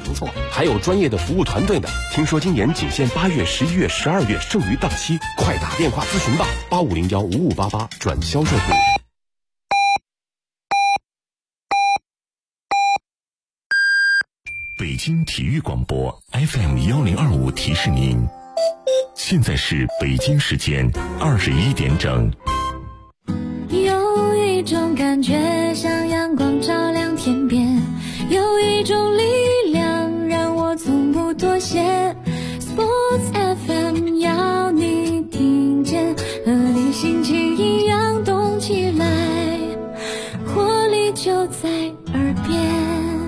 不错，还有专业的服务团队呢。听说今年仅限8月、11月、12月剩余档期，快打电话咨询吧，85015588转销售部。 北京体育广播 FM1025提示您，现在是北京时间21点整。 有一种感觉像阳光照亮天边，有一种力量让我从不妥协。 Sports FM 要你听见，和你心情一样动起来，活力就在耳边。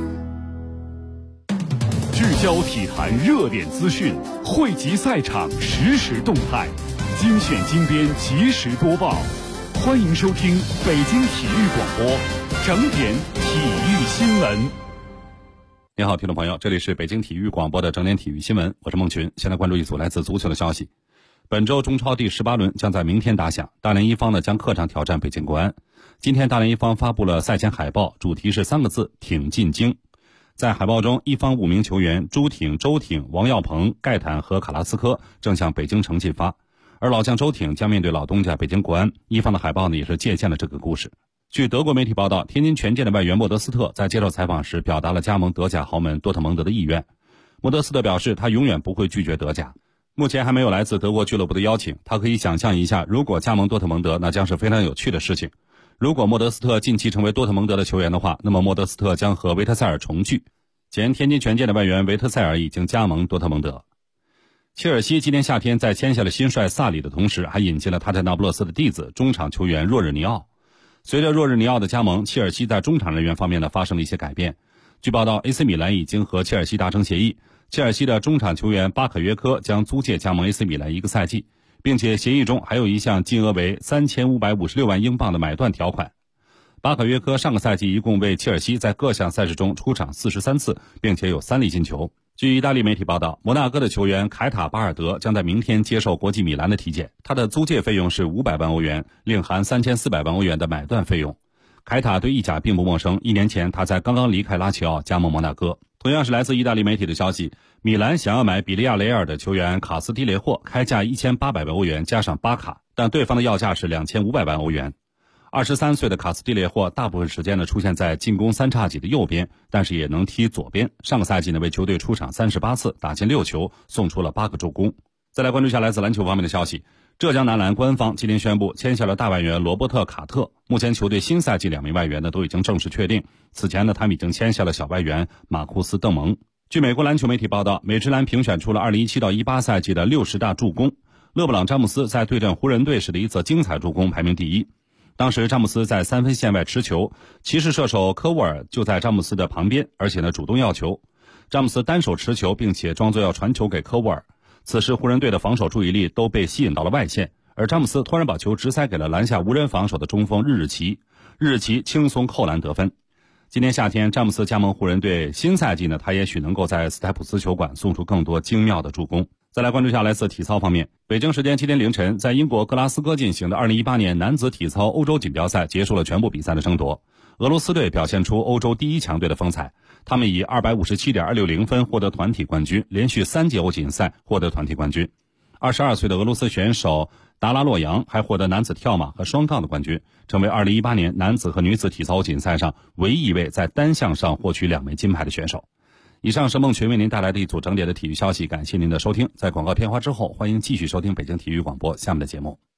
聚焦体坛热点资讯，汇集赛场实时动态，精选精编及时播报。欢迎收听北京体育广播整点体育新闻。 你好，听众朋友，这里是北京体育广播的整点体育新闻，我是孟群。现在关注一组来自足球的消息。本周中超第18轮将在明天打响，大连一方将客场挑战北京国安。今天大连一方发布了赛前海报，主题是3个字：挺进京。在海报中，一方5名球员朱挺、周挺、王耀鹏、盖坦和卡拉斯科正向北京城进发，而老将周挺将面对老东家北京国安。一方的海报呢也是借鉴了这个故事。据德国媒体报道，天津权健的外援莫德斯特在接受采访时表达了加盟德甲豪门多特蒙德的意愿。莫德斯特表示，他永远不会拒绝德甲。目前还没有来自德国俱乐部的邀请，他可以想象一下，如果加盟多特蒙德，那将是非常有趣的事情。如果莫德斯特近期成为多特蒙德的球员的话，那么莫德斯特将和维特塞尔重聚。前天津权健的外援维特塞尔已经加盟多特蒙德。切尔西今年夏天在签下了新帅萨里的同时，还引进了他在那不勒斯的弟子中场球员若日尼奥。随着若日尼奥的加盟，切尔西在中场人员方面呢发生了一些改变。据报道 AC 米兰已经和切尔西达成协议，切尔西的中场球员巴可约科将租借加盟 AC 米兰1个赛季，并且协议中还有一项金额为3556万英镑的买断条款。巴可约科上个赛季一共为切尔西在各项赛事中出场43次，并且有3粒进球。据意大利媒体报道，摩纳哥的球员凯塔巴尔德将在明天接受国际米兰的体检，他的租借费用是500万欧元，另含3400万欧元的买断费用。凯塔对意甲并不陌生，1年前他才刚刚离开拉齐奥加盟摩纳哥。同样是来自意大利媒体的消息，米兰想要买比利亚雷尔的球员卡斯蒂雷霍，开价1800万欧元加上巴卡，但对方的要价是2500万欧元。23岁的卡斯蒂列霍大部分时间呢出现在进攻3叉戟的右边，但是也能踢左边。上个赛季呢为球队出场38次，打进6球，送出了8个助攻。再来关注一下来自篮球方面的消息，浙江男篮官方今天宣布签下了大外援罗伯特卡特。目前球队新赛季2名外援呢都已经正式确定，此前呢他们已经签下了小外援马库斯邓蒙。据美国篮球媒体报道，美职篮评选出了2017到18赛季的60大助攻，勒布朗詹姆斯在对阵湖人队时的一次精彩助攻排名第1。当时詹姆斯在3分线外持球，骑士射手科沃尔就在詹姆斯的旁边，而且呢主动要球。詹姆斯单手持球，并且装作要传球给科沃尔。此时湖人队的防守注意力都被吸引到了外线，而詹姆斯突然把球直塞给了篮下无人防守的中锋日日奇，日日奇轻松扣篮得分。今年夏天詹姆斯加盟湖人队，新赛季呢他也许能够在斯台普斯球馆送出更多精妙的助攻。再来关注一下来自体操方面，北京时间7天凌晨，在英国格拉斯哥进行的2018年男子体操欧洲锦标赛结束了全部比赛的争夺。俄罗斯队表现出欧洲第1强队的风采，他们以257.260分获得团体冠军，连续3届欧锦赛获得团体冠军。22岁的俄罗斯选手达拉洛扬还获得男子跳马和双杠的冠军，成为2018年男子和女子体操欧锦赛上唯一一位在单项上获取2枚金牌的选手。以上是孟群为您带来的一组整点的体育消息，感谢您的收听。在广告片花之后，欢迎继续收听北京体育广播下面的节目。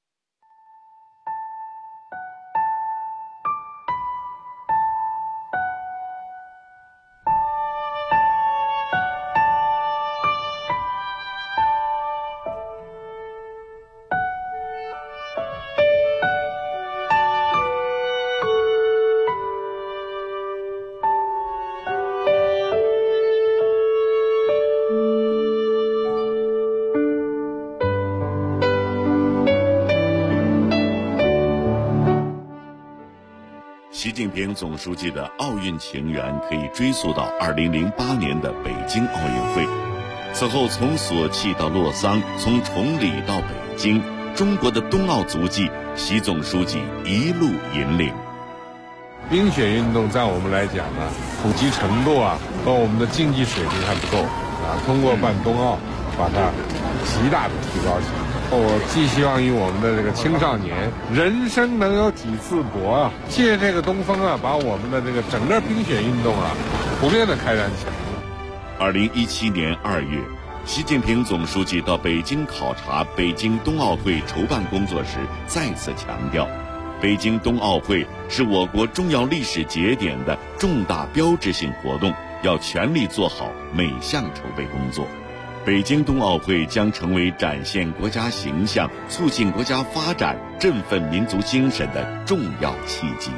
习近平总书记的奥运情缘可以追溯到2008年的北京奥运会。此后从索契到洛桑，从崇礼到北京，中国的冬奥足迹，习总书记一路引领。 冰雪运动在我们来讲呢，普及程度啊和我们的竞技水平还不够啊。通过办冬奥，把它极大的提高起来。我寄希望于我们的这个青少年，人生能有几次搏啊！借这个东风啊，把我们的这个整个冰雪运动啊，普遍的开展起来。 2017年2月，习近平总书记到北京考察北京冬奥会筹办工作时，再次强调，北京冬奥会是我国重要历史节点的重大标志性活动，要全力做好每项筹备工作。北京冬奥会将成为展现国家形象、促进国家发展、振奋民族精神的重要契机。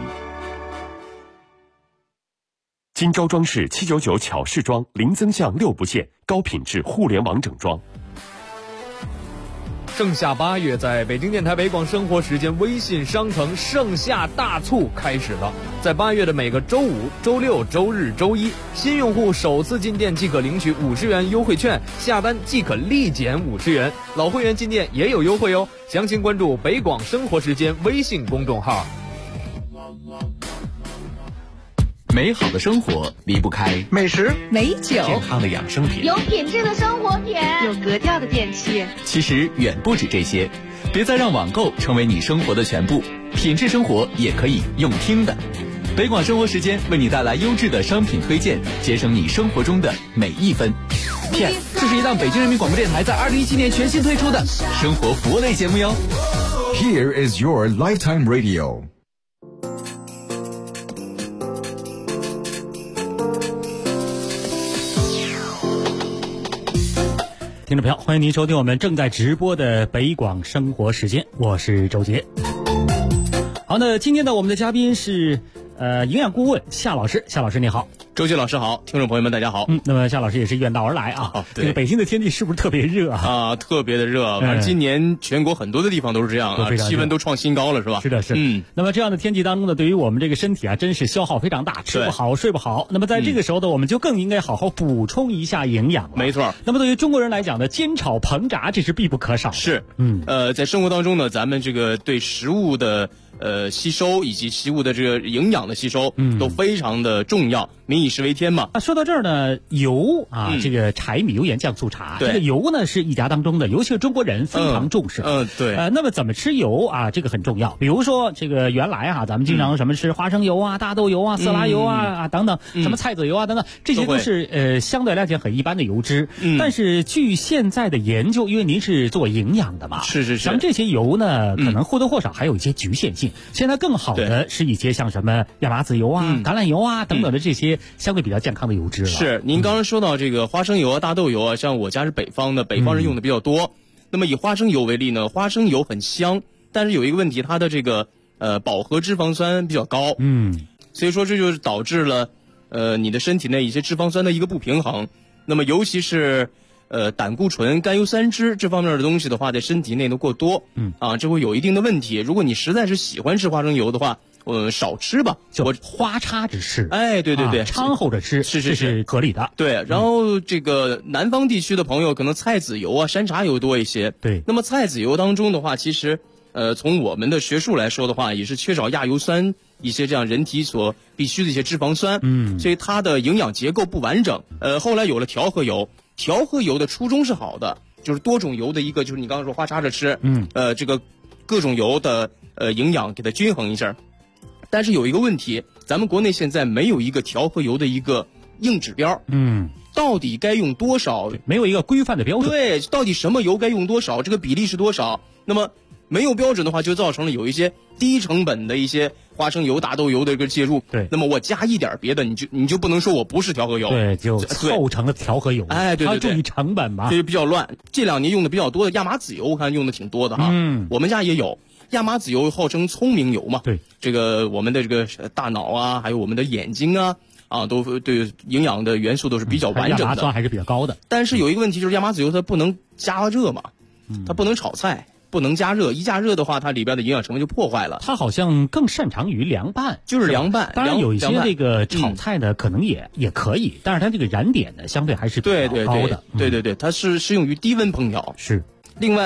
金招装饰799巧饰装零增项6不限，高品质互联网整装。 盛夏8月，在北京电台北广生活时间微信商城盛夏大促开始了。在8月的每个周五、周六、周日、周一，新用户首次进店即可领取50元优惠券，下单即可立减50元。老会员进店也有优惠哦。详情关注北广生活时间微信公众号。 美好的生活离不开美食、 美酒、 健康的养生品， 有品质的生活品， 有格调的电器。 其实远不止这些，别再让网购成为你生活的全部，品质生活也可以用听的。北广生活时间为你带来优质的商品推荐，节省你生活中的每一分。片，这是一档北京人民广播电台在2017年全新推出的生活服务类节目哟。 Here is your lifetime radio。 听众朋友，欢迎您收听我们正在直播的北广生活时间，我是周杰。好，那今天的我们的嘉宾是营养顾问夏老师。夏老师你好。 周杰老师好，听众朋友们大家好。 那么夏老师也是远道而来啊。 对， 这个北京的天气是不是特别热啊？特别的热，反正今年全国很多的地方都是这样啊，气温都创新高了，是吧？ 是的，是。那么这样的天气当中呢，对于我们这个身体啊，真是消耗非常大，吃不好，睡不好。那么在这个时候呢，我们就更应该好好补充一下营养了。 没错。 那么对于中国人来讲呢，煎炒烹炸这是必不可少的。 是。在生活当中呢，咱们这个对食物的吸收以及食物的这个营养的吸收，都非常的重要。民以食为天嘛。 说到这儿呢，油啊，这个柴米油盐酱醋茶，这个油呢是一家当中的，尤其是中国人非常重视。 对。 那么怎么吃油啊？这个很重要。比如说这个原来啊，咱们经常什么吃花生油啊、大豆油啊、色拉油啊等等，什么菜籽油啊等等，这些都是相对来讲很一般的油脂。但是据现在的研究，因为您是做营养的嘛， 是。 咱们这些油呢，可能或多或少还有一些局限性。现在更好的是一些像什么亚麻籽油啊、橄榄油啊等等的这些相对比较健康的油脂了。 是，您刚刚说到这个花生油啊、大豆油啊，像我家是北方的，北方人用的比较多。那么以花生油为例呢，花生油很香，但是有一个问题，它的这个饱和脂肪酸比较高。所以说这就是导致了你的身体内一些脂肪酸的一个不平衡。那么尤其是胆固醇、甘油三酯这方面的东西的话，在身体内呢过多，这会有一定的问题。如果你实在是喜欢吃花生油的话，少吃吧， 我花插着吃。 对， 掺和着吃，是合理的。 对，然后这个南方地区的朋友可能菜籽油啊、山茶油多一些。 对， 那么菜籽油当中的话，其实从我们的学术来说的话，也是缺少亚油酸一些这样人体所必需的一些脂肪酸。所以它的营养结构不完整。后来有了调和油。调和油的初衷是好的，就是多种油的一个，就是你刚刚说花插着吃，这个各种油的营养给它均衡一下。但是有一个问题，咱们国内现在没有一个调和油的一个硬指标，到底该用多少？ 没有一个规范的标准。 对，到底什么油该用多少？这个比例是多少？那么没有标准的话，就造成了有一些低成本的一些花生油、大豆油的一个介入。 对， 那么我加一点别的，你就不能说我不是调和油。 对，就凑成了调和油。 对， 它注意成本嘛， 这就比较乱。这2年用的比较多的亚麻籽油，我看用的挺多的哈。我们家也有亚麻籽油，号称聪明油嘛。 对， 这个我们的这个大脑啊，还有我们的眼睛啊，都对营养的元素都是比较完整的。 亚麻酸还是比较高的。 但是有一个问题，就是亚麻籽油它不能加热嘛，它不能炒菜。不能加热，一加热的话，它里边的营养成分就破坏了。 它好像更擅长于凉拌， 就是凉拌。 当然有一些这个炒菜呢，可能也可以，但是它这个燃点呢，相对还是比较高的。 对，它是适用于低温烹调。 是。 另外，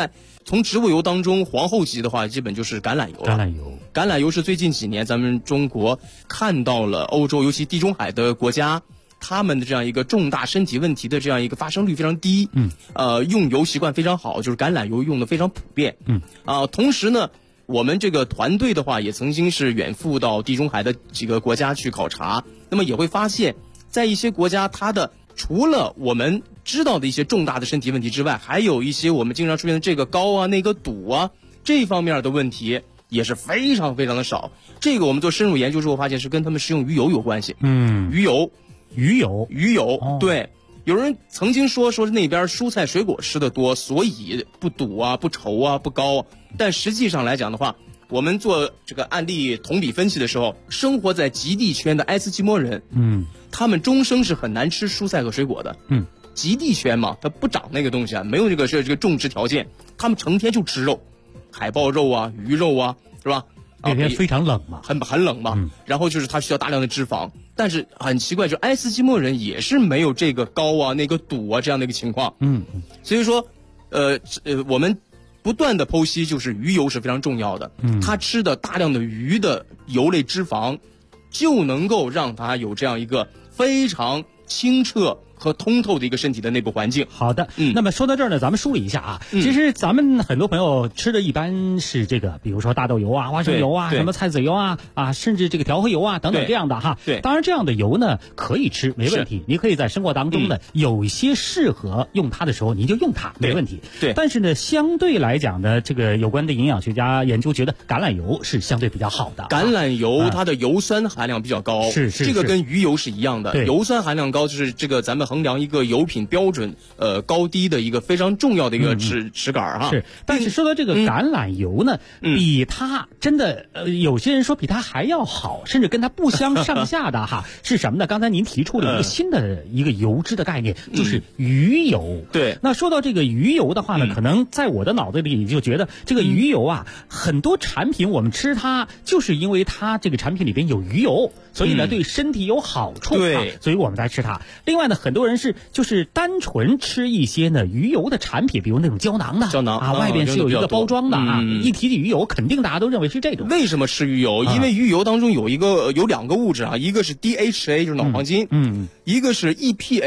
从植物油当中，皇后级的话，基本就是橄榄油了。橄榄油是最近几年咱们中国看到了欧洲，尤其地中海的国家，他们的这样一个重大身体问题的这样一个发生率非常低。用油习惯非常好，就是橄榄油用的非常普遍。同时呢，我们这个团队的话，也曾经是远赴到地中海的几个国家去考察，那么也会发现，在一些国家，它的除了我们知道的一些重大的身体问题之外，还有一些我们经常出现的这个高啊、那个堵啊这方面的问题也是非常非常的少。这个我们做深入研究之后发现是跟他们食用鱼油有关系。鱼油，对。有人曾经说是那边蔬菜水果吃的多，所以不堵啊、不稠啊、不高。但实际上来讲的话，我们做这个案例同比分析的时候，生活在极地圈的埃斯基摩人，他们终生是很难吃蔬菜和水果的。极地圈嘛，它不长那个东西啊，没有这个种植条件，他们成天就吃肉，海豹肉啊、鱼肉啊，是吧？ 那天非常冷嘛， 很冷嘛。然后就是它需要大量的脂肪，但是很奇怪，就埃斯基摩人也是没有这个高啊、那个堵啊这样的一个情况。所以说，我们不断的剖析，就是鱼油是非常重要的。他吃的大量的鱼的油类脂肪，就能够让他有这样一个非常清澈和通透的一个身体的内部环境。 好的，那么说到这儿呢，咱们梳理一下啊。其实咱们很多朋友吃的一般是这个，比如说大豆油啊、花生油啊、什么菜籽油啊，甚至这个调和油啊等等这样的哈。 对， 当然这样的油呢可以吃，没问题。你可以在生活当中呢，有一些适合用它的时候，您就用它，没问题。 对。 但是呢，相对来讲呢，这个有关的营养学家研究觉得橄榄油是相对比较好的。 橄榄油它的油酸含量比较高， 是这个跟鱼油是一样的。油酸含量高就是这个咱们衡量一个油品标准高低的一个非常重要的一个尺杆哈。 是，但是说到这个橄榄油呢，比它真的有些人说比它还要好，甚至跟它不相上下的哈，是什么呢？刚才您提出了一个新的一个油脂的概念，就是鱼油。 对。 那说到这个鱼油的话呢，可能在我的脑子里就觉得这个鱼油啊，很多产品我们吃它就是因为它这个产品里边有鱼油，所以呢对身体有好处。 对。 所以我们才吃它。另外呢，很多人就是单纯吃一些呢鱼油的产品，比如那种胶囊啊，外边是有一个包装的啊。一提起鱼油，肯定大家都认为是这种。 为什么吃鱼油？因为鱼油当中有两个物质啊，一个是 DHA 就是脑黄金，一个是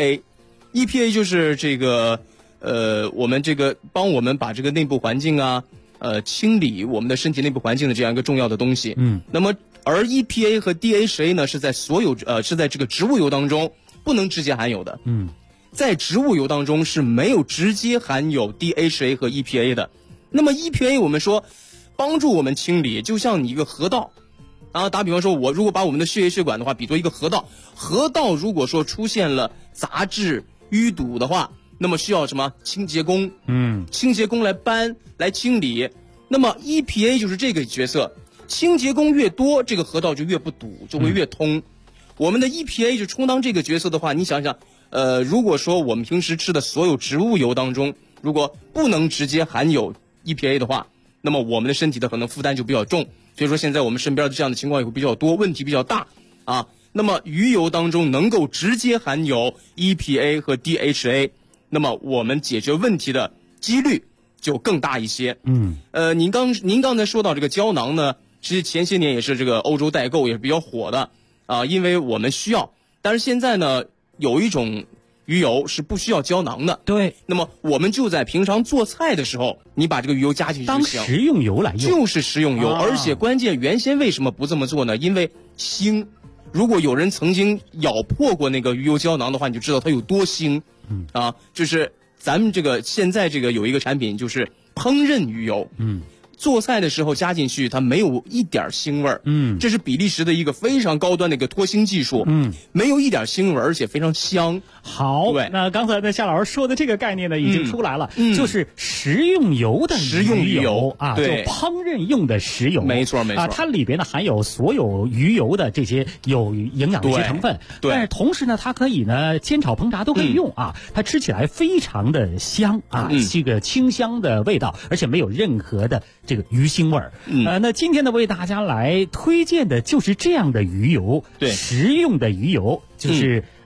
EPA 就是这个我们这个帮我们把这个内部环境啊清理我们的身体内部环境的这样一个重要的东西。那么而 EPA 和 DHA 呢是在是在这个植物油当中不能直接含有的。在植物油当中是没有直接含有 DHA 和 EPA 的。那么 EPA 我们说帮助我们清理，就像你一个河道啊，打比方说，我如果把我们的血液血管的话比作一个河道，河道如果说出现了杂质淤堵的话，那么需要什么清洁工？清洁工来搬来清理。那么 EPA 就是这个角色，清洁工越多，这个河道就越不堵，就会越通。我们的 EPA 就充当这个角色的话，你想想。如果说我们平时吃的所有植物油当中，如果不能直接含有 EPA 的话，那么我们的身体的可能负担就比较重。所以说现在我们身边的这样的情况也会比较多，问题比较大啊。那么鱼油当中能够直接含有 EPA 和 DHA， 那么我们解决问题的几率就更大一些。您刚才说到这个胶囊呢，其实前些年也是这个欧洲代购也是比较火的啊，因为我们需要。但是现在呢，有一种鱼油是不需要胶囊的。 对。 那么我们就在平常做菜的时候，你把这个鱼油加进去就行。 当食用油来用。 就是食用油，而且关键原先为什么不这么做呢？因为腥。如果有人曾经咬破过那个鱼油胶囊的话，你就知道它有多腥。就是咱们这个现在这个有一个产品就是烹饪鱼油。做菜的时候加进去，它没有一点腥味儿。这是比利时的一个非常高端的一个脱腥技术。没有一点腥味儿，而且非常香。 好， 对。 那刚才夏老师说的这个概念呢，已经出来了，就是食用油的鱼油啊，就烹饪用的食油。 没错没错。 它里边呢含有所有鱼油的这些有营养的一些成分。 对。 但是同时呢，它可以呢煎炒烹炸都可以用啊，它吃起来非常的香啊，这个清香的味道，而且没有任何的这个鱼腥味儿。那今天呢为大家来推荐的就是这样的鱼油， 对， 食用的鱼油，就是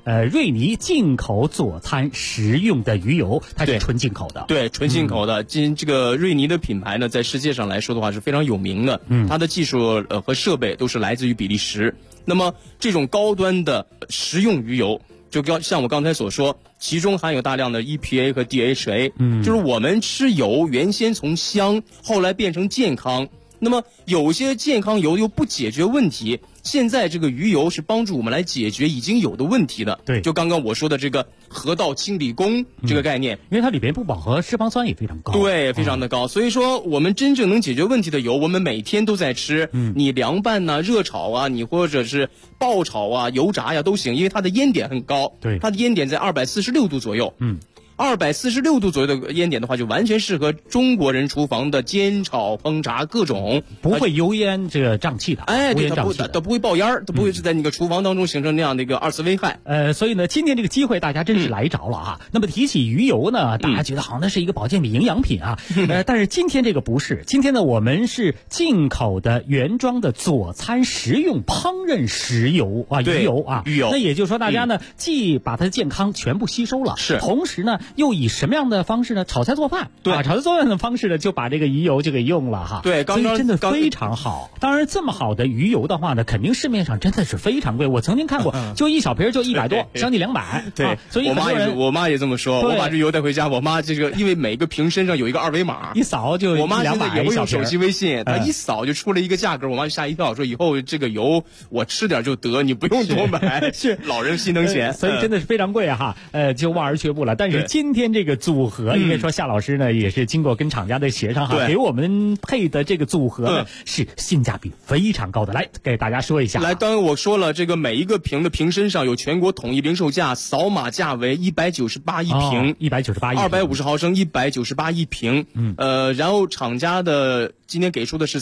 瑞尼进口佐餐食用的鱼油，它是纯进口的。 对，纯进口的。这个瑞尼的品牌呢，在世界上来说的话是非常有名的，它的技术和设备都是来自于比利时。那么这种高端的食用鱼油，就像我刚才所说，其中含有大量的 EPA 和 DHA，就是我们吃油原先从香，后来变成健康。那么有些健康油又不解决问题，现在这个鱼油是帮助我们来解决已经有的问题的。 对， 就刚刚我说的这个河道清理工这个概念， 因为它里边不饱和脂肪酸也非常高。 对，非常的高。所以说我们真正能解决问题的油，我们每天都在吃。你凉拌呐、热炒啊，你或者是爆炒啊、油炸呀都行，因为它的烟点很高。 对， 它的烟点在246度左右。246度左右的烟点的话，就完全适合中国人厨房的煎炒烹炸各种， 不会油烟这个胀气的。 哎，对，它不会爆烟儿，它不会是在那个厨房当中形成那样的一个二次危害。 所以呢，今天这个机会大家真是来着了啊。那么提起鱼油呢，大家觉得好像那是一个保健品、营养品啊。但是今天这个不是，今天呢我们是进口的原装的佐餐食用烹饪食油啊，鱼油啊。 鱼油。 那也就是说，大家呢既把它的健康全部吸收了， 是， 同时呢又以什么样的方式呢？炒菜做饭。 对， 炒菜做饭的方式呢，就把这个鱼油就给用了哈。 对， 所以真的非常好。当然，这么好的鱼油的话呢，肯定市面上真的是非常贵。我曾经看过，就一小瓶就100多，将近200。 对， 所以我妈也这么说。我把这油带回家，我妈这个因为每个瓶身上有一个二维码， 一扫就我妈现在也会用手机微信，她一扫就出了一个价格，我妈就吓一跳，说以后这个油我吃点就得，你不用多买。 是老人心疼钱， 所以真的是非常贵哈。就望而却步了。但是今天这个组合，应该说夏老师呢也是经过跟厂家的协商哈，给我们配的这个组合呢是性价比非常高的。来给大家说一下。 来，刚刚我说了，这个每一个瓶的瓶身上有全国统一零售价，扫码价为198一瓶 ，198一瓶 ，250毫升198一瓶。然后厂家的今天给出的是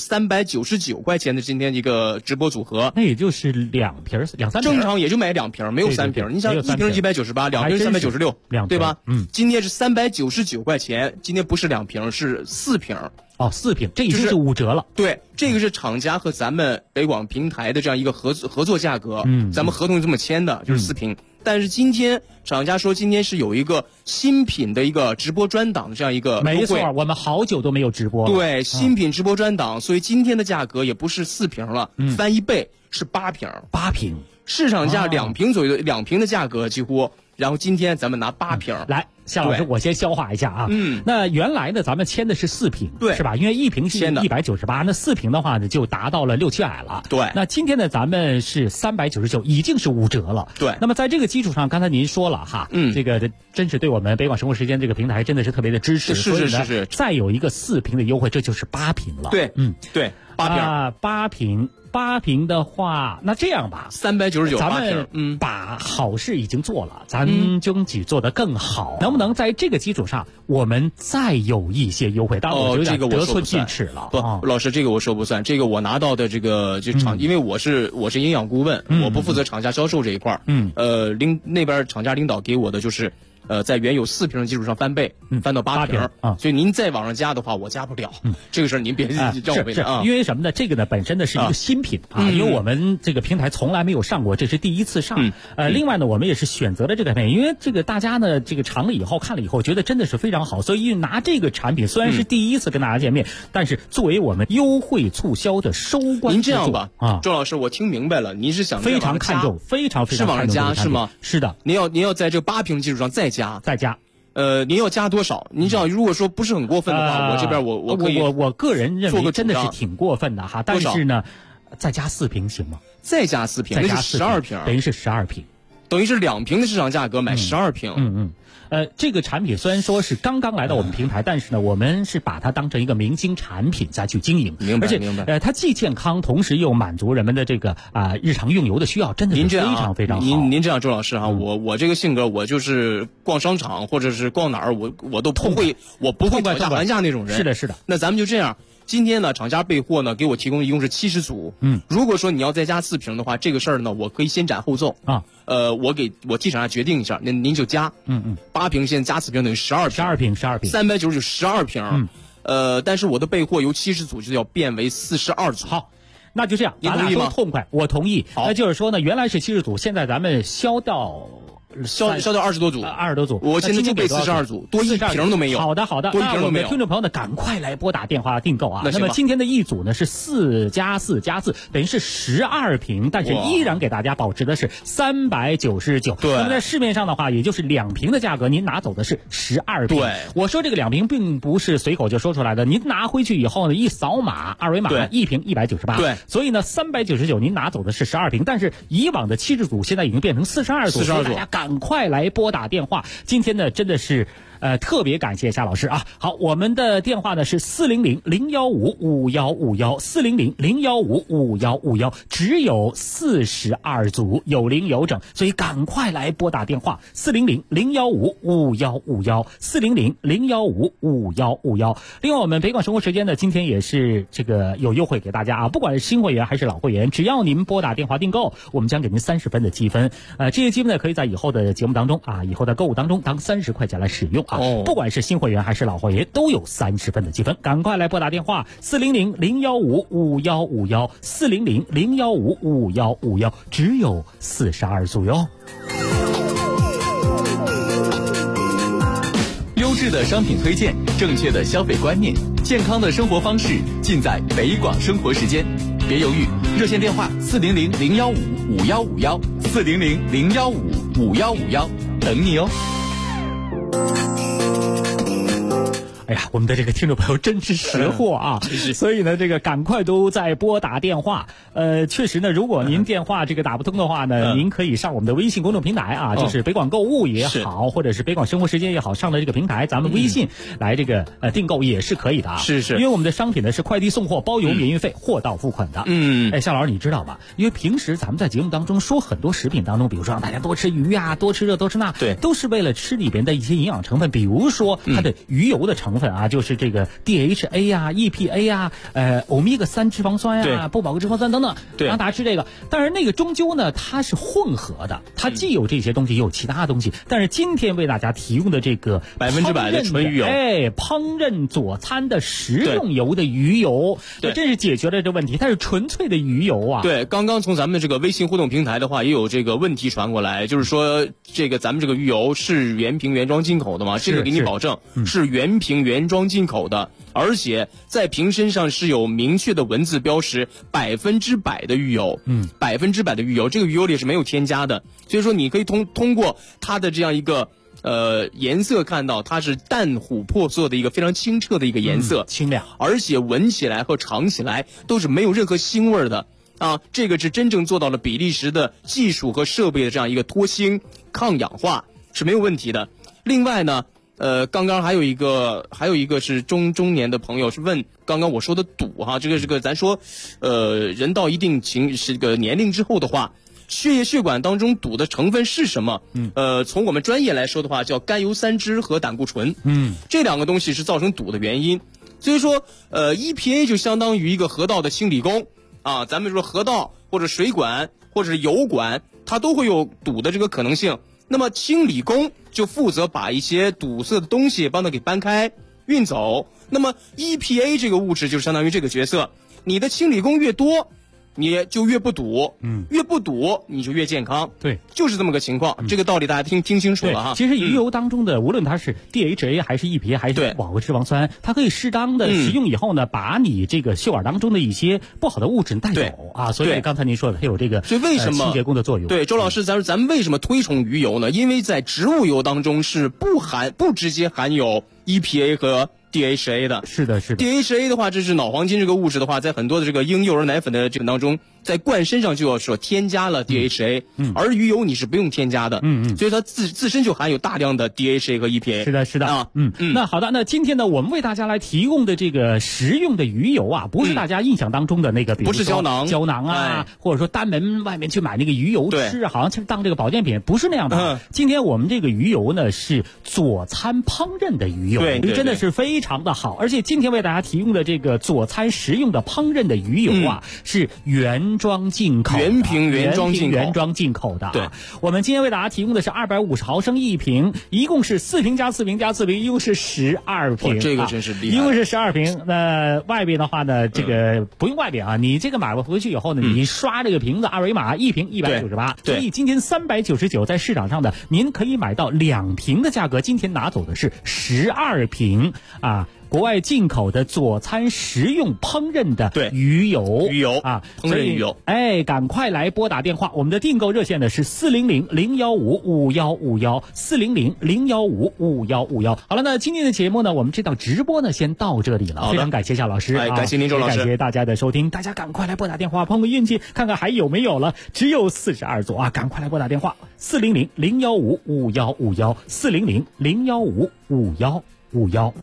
399块钱的今天一个直播组合， 那也就是2三瓶， 正常也就买2瓶，没有3瓶。你想一瓶198，2瓶396，对吧？今天是399块钱，今天不是2瓶，是4瓶。 哦，4瓶，这已经是5折了。 对，这个是厂家和咱们北广平台的这样一个合作价格。咱们合同这么签的，就是4瓶。但是今天厂家说今天是有一个新品的一个直播专档的这样一个优惠。 没错，我们好久都没有直播了。 对，新品直播专档，所以今天的价格也不是4瓶了，翻1倍是8瓶。 8瓶， 市场价2瓶左右的2瓶的价格几乎。然后今天咱们拿8瓶来，夏老师，我先消化一下啊。那原来呢，咱们签的是4瓶， 对， 是吧？因为1瓶是198，那4瓶的话呢，就达到了600-700了。 对。 那今天呢，咱们是399，已经是5折了。 对。 那么在这个基础上，刚才您说了哈，这个真是对我们北广生活时间这个平台真的是特别的支持。 是。 再有一个4瓶的优惠，这就是8瓶了。 对，对，8瓶。 8瓶的话，那这样吧 ，399， 咱们把好事已经做了，咱争取做得更好，能不能在这个基础上，我们再有一些优惠？当然，我觉得有点得寸进尺了。 不，老师，这个我说不算，这个我拿到的这个因为我是营养顾问，我不负责厂家销售这一块那边厂家领导给我的就是。在原有4瓶的基础上翻倍，翻到8瓶啊！所以您再往上加的话，我加不了。这个事儿您别让我为难啊！ 因为什么呢？这个呢本身呢是一个新品啊，因为我们这个平台从来没有上过，这是第一次上。另外呢，我们也是选择了这个产品，因为这个大家呢这个尝了以后看了以后，觉得真的是非常好，所以拿这个产品虽然是第一次跟大家见面，但是作为我们优惠促销的收官。 您这样吧，周老师，我听明白了，您是想非常看重，非常是往上加是吗？ 是的， 您要在这8瓶基础上再加。您要加多少？您知道，如果说不是很过分的话，我这边我可以。 我个人认为真的是挺过分的哈，但是呢，再加4瓶行吗？ 再加4瓶，那是12瓶， 等于是12瓶， 等于是2瓶的市场价格买12瓶。 这个产品虽然说是刚刚来到我们平台，但是呢，我们是把它当成一个明星产品再去经营， 明白？ 而且它既健康，同时又满足人们的这个日常用油的需要，真的是非常非常好。 您这样，周老师我这个性格，我就是逛商场或者是逛哪儿，我都不会，我不会讨价还价那种人。 是的。 那咱们就这样。今天呢，厂家备货呢给我提供一共是70组。如果说你要再加4瓶的话，这个事儿呢，我可以先斩后奏啊。我替厂家决定一下，您就加。8瓶现在加4瓶等于12瓶，390就12瓶。但是我的备货由70组就要变为42组。 好。 那就这样，咱俩都痛快，我同意。那就是说呢，原来是70组，现在咱们消掉 20多组 ，20多组。 我现在就给42组，多一瓶都没有。 好的， 多一瓶都没有。 听众朋友呢，赶快来拨打电话订购啊！ 那么今天的一组呢是4+4+4，等于是12瓶，但是依然给大家保持的是399。 对。 那么在市面上的话，也就是2瓶的价格，您拿走的是12瓶。 对。 我说这个2瓶并不是随口就说出来的，您拿回去以后呢，一扫码二维码，1瓶198。 对。 所以呢，399您拿走的是12瓶，但是以往的70组现在已经变成42组，所以大家赶快来拨打电话。今天呢，真的是特别感谢夏老师啊！好，我们的电话呢是400-015-5151，400-015-5151，只有42组，有零有整，所以赶快来拨打电话，400-015-5151，400-015-5151。另外，我们北广生活时间呢，今天也是这个有优惠给大家啊，不管是新会员还是老会员，只要您拨打电话订购，我们将给您30分的积分。这些积分呢，可以在以后的节目当中啊，以后的购物当中当30块钱来使用。不管是新会员还是老会员，都有30分的积分。赶快来拨打电话，400-015-5151，400-015-5151，只有42组哟。 优质的商品推荐，正确的消费观念，健康的生活方式，尽在北广生活时间。别犹豫，热线电话400-015-5151，400-015-5151，等你哦。 哎呀，我们的这个听众朋友真是识货啊！所以呢，这个赶快都在拨打电话。确实呢，如果您电话这个打不通的话呢，您可以上我们的微信公众平台啊，就是北广购物也好，或者是北广生活时间也好，上的这个平台，咱们微信来这个订购也是可以的啊。 是， 因为我们的商品呢是快递送货，包邮免运费，货到付款的。夏老师你知道吧？因为平时咱们在节目当中说很多食品当中，比如说让大家多吃鱼啊，多吃这，多吃那， 对， 都是为了吃里边的一些营养成分，比如说它的鱼油的成分啊，就是这个 DHA 啊、EPA 啊、欧米伽3脂肪酸啊、不饱和脂肪酸等等，让大家吃这个。但是那个终究呢，它是混合的，它既有这些东西，也有其他东西。但是今天为大家提供的这个 100%的纯鱼油， 烹饪佐餐的食用油的鱼油，这真是解决了这问题。它是纯粹的鱼油啊。 对，刚刚从咱们这个微信互动平台的话，也有这个问题传过来，就是说这个咱们这个鱼油是原瓶原装进口的吗？这个给你保证是原瓶原装进口的，而且在瓶身上是有明确的文字标识，100%的鱼油，100%的鱼油，这个鱼油里是没有添加的，所以说你可以通过它的这样一个颜色看到它是淡琥珀色的一个非常清澈的一个颜色， 清亮， 而且闻起来和尝起来都是没有任何腥味的啊，这个是真正做到了比利时的技术和设备的这样一个脱腥抗氧化是没有问题的。另外呢，刚刚还有一个是中年的朋友是问刚刚我说的赌哈，这个咱说，人到一定这个年龄之后的话，血液血管当中赌的成分是什么？从我们专业来说的话，叫甘油三酯和胆固醇。这两个东西是造成赌的原因。所以说，EPA 就相当于一个河道的清理工啊，咱们说河道或者水管或者是油管，它都会有堵的这个可能性。那么清理工就负责把一些堵塞的东西帮它给搬开运走。那么 EPA 这个物质就相当于这个角色，你的清理工越多，你就越不堵，越不堵你就越健康， 对， 就是这么个情况。这个道理大家听清楚了哈。 其实鱼油当中的，无论它是 DHA 还是 EPA 还是饱和脂肪酸，它可以适当的食用以后呢，把你这个血管当中的一些不好的物质带走啊。所以刚才您说的，它有这个所以为什么清洁工的作用？ 对，周老师，咱们为什么推崇鱼油呢？因为在植物油当中是不直接含有 EPA 和DHA 的。 是的 DHA 的话，这是脑黄金这个物质的话，在很多的这个婴幼儿奶粉的这个当中，在灌身上就要说添加了 DHA，而鱼油你是不用添加的，所以它自身就含有大量的 DHA 和 EPA。 是的啊，那好的，那今天呢，我们为大家来提供的这个食用的鱼油啊，不是大家印象当中的那个，比如说不是胶囊啊，或者说单门外面去买那个鱼油吃，好像当这个保健品，不是那样的。今天我们这个鱼油呢是佐餐烹饪的鱼油， 对， 真的是非常的好，而且今天为大家提供的这个佐餐食用的烹饪的鱼油啊，是原原装进口的， 原瓶原装进口的。 对， 我们今天为大家提供的是250毫升1瓶，一共是4瓶加4瓶加4瓶，一共是12瓶。 这个真是厉害， 一共是12瓶。那外边的话呢，这个不用外边啊，你这个买回去以后呢，你刷这个瓶子二维码，一瓶198。所以今天399在市场上的，您可以买到2瓶的价格，今天拿走的是12瓶啊。国外进口的佐餐食用烹饪的鱼油啊， 烹饪鱼油， 赶快来拨打电话，我们的订购热线呢是400-015-5151，400-015-5151。好了，那今天的节目呢，我们这档直播呢先到这里了，非常感谢夏老师， 感谢您周老师， 感谢大家的收听，大家赶快来拨打电话碰个运气，看看还有没有了，只有42组啊，赶快来拨打电话，400-015-5151，400-015-5151。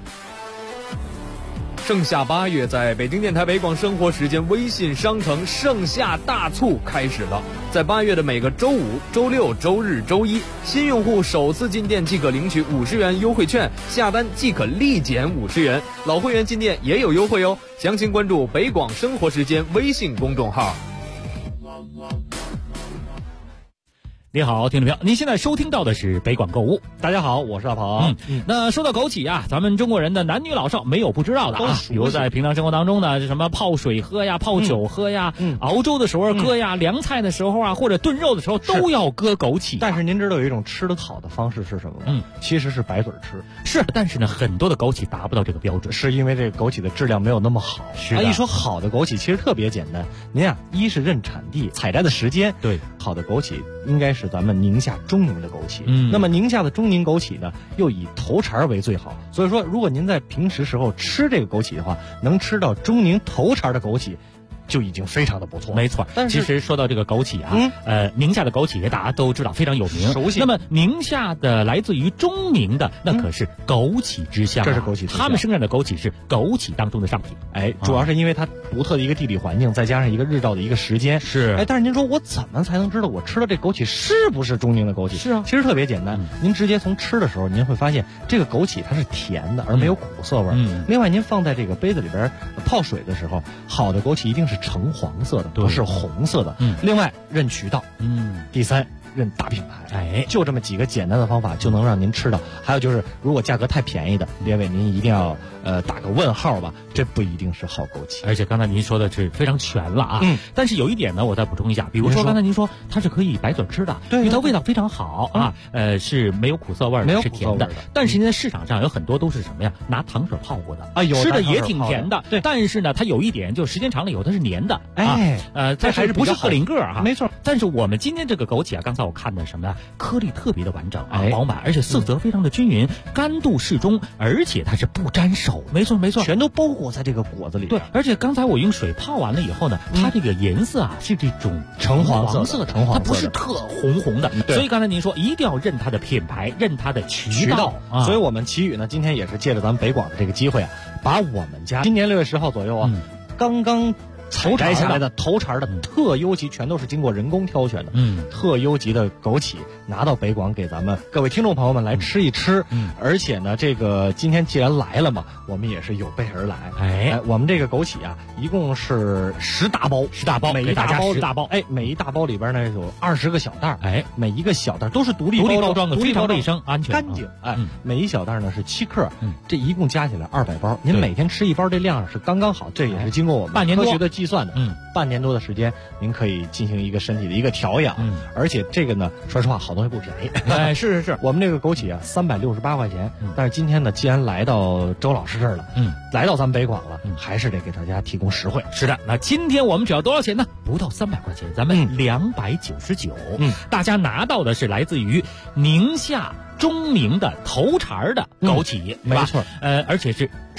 盛夏8月，在北京电台北广生活时间微信商城盛夏大促开始了。在8月的每个周五、周六、周日、周一，新用户首次进店即可领取50元优惠券，下单即可立减50元。老会员进店也有优惠哦。详情关注北广生活时间微信公众号。 你好，听众朋友，您现在收听到的是北广购物。 大家好，我是大鹏。 那说到枸杞啊，咱们中国人的男女老少没有不知道的啊。比如在平常生活当中呢，什么泡水喝呀，泡酒喝呀，熬粥的时候搁呀，凉菜的时候啊，或者炖肉的时候都要搁枸杞。 但是您知道有一种吃得好的方式是什么吗？其实是白嘴吃。 是，但是呢，很多的枸杞达不到这个标准， 是因为这个枸杞的质量没有那么好。 是的。 一说好的枸杞，其实特别简单。您啊，一是认产地、采摘的时间。 对， 好的枸杞应该是咱们宁夏中宁的枸杞。那么宁夏的中宁枸杞呢，又以头茬为最好。所以说，如果您在平时时候吃这个枸杞的话，能吃到中宁头茬的枸杞，就已经非常的不错。 没错，但是其实说到这个枸杞啊，宁夏的枸杞大家都知道非常有名， 熟悉。 那么宁夏的来自于中宁的，那可是枸杞之乡， 这是枸杞之乡。 他们生产的枸杞是枸杞当中的上品。 主要是因为它独特的一个地理环境，再加上一个日照的一个时间。 是。 但是您说我怎么才能知道我吃的这枸杞是不是中宁的枸杞？ 是啊， 其实特别简单，您直接从吃的时候，您会发现这个枸杞它是甜的，而没有苦涩味。另外，您放在这个杯子里边泡水的时候，好的枸杞一定是橙黄色的，不是红色的。另外认渠道。第三，认大品牌。就这么几个简单的方法就能让您吃到。还有就是，如果价格太便宜的，列位您一定要打个问号吧，这不一定是好枸杞。 而且刚才您说的是非常全了啊。但是有一点呢，我再补充一下，比如说刚才您说它是可以白嘴吃的，因为它味道非常好啊，是没有苦涩味的，是甜的。但是现在市场上有很多都是什么呀？拿糖水泡过的啊，吃的也挺甜的。 对， 但是呢，它有一点就时间长了以后它是黏的。 这还是不是鹤龄个啊？ 没错。 但是我们今天这个枸杞啊，刚才我看的什么呀？颗粒特别的完整啊，饱满，而且色泽非常的均匀，干度适中，而且它是不沾手。没错， 全都包裹在这个果子里。 对，而且刚才我用水泡完了以后呢，它这个颜色啊是这种橙黄色的， 它不是特红的。所以刚才您说一定要认它的品牌，认它的渠道。 所以我们奇宇呢，今天也是借着咱们北广的这个机会啊，把我们家今年6月10号左右啊，刚刚采摘下来的头茬的特优级，全都是经过人工挑选的，特优级的枸杞拿到北广给咱们各位听众朋友们来吃一吃。而且呢，这个今天既然来了嘛，我们也是有备而来。我们这个枸杞啊，一共是10大包，每一大包 10大包， 每一大包里边呢有20个小袋，每一个小袋都是独立包装的，非常卫生安全干净。每一小袋呢是7克，这一共加起来200包，您每天吃一包，这量是刚刚好。这也是经过我们科学的计算的。半年多的时间，您可以进行一个身体的一个调养。而且这个呢，说实话，好东西不便宜。 是， 我们这个枸杞啊，368块钱。但是今天呢，既然来到周老师这儿了，来到咱们北广了，还是得给大家提供实惠。 是的，那今天我们只要多少钱呢？不到300块钱，咱们299。大家拿到的是来自于宁夏中宁的头茬的枸杞， 没错。 而且是